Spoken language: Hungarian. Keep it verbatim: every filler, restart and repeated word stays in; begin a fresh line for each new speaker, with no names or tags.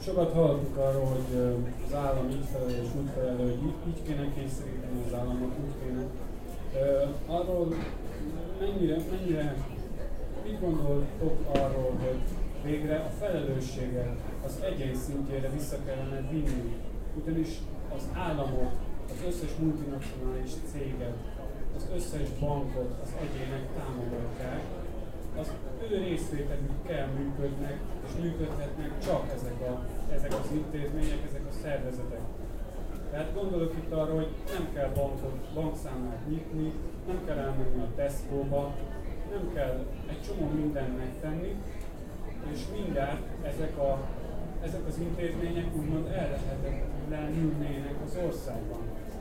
Sokat hallottuk arról, hogy az állam így felel és úgy felel, hogy így, így kéne kényszeríteni az államot, úgy kéne. Arról mennyire, mennyire, mit gondoltok arról, hogy végre a felelősséget az egyén szintjére vissza kellene vinni, ugyanis az államot, az összes multinacionális céget, az összes bankot az egyének támogatják, az ő részvételükkel működnek, és működhetnek csak ezek, a, ezek az intézmények, ezek a szervezetek. Tehát gondolok itt arra, hogy nem kell bankot, bankszámlát nyitni, nem kell elmenni a Tesco-ba, nem kell egy csomó mindent megtenni, és mindjárt ezek, a, ezek az intézmények úgymond ellehetetlenülnének az országban.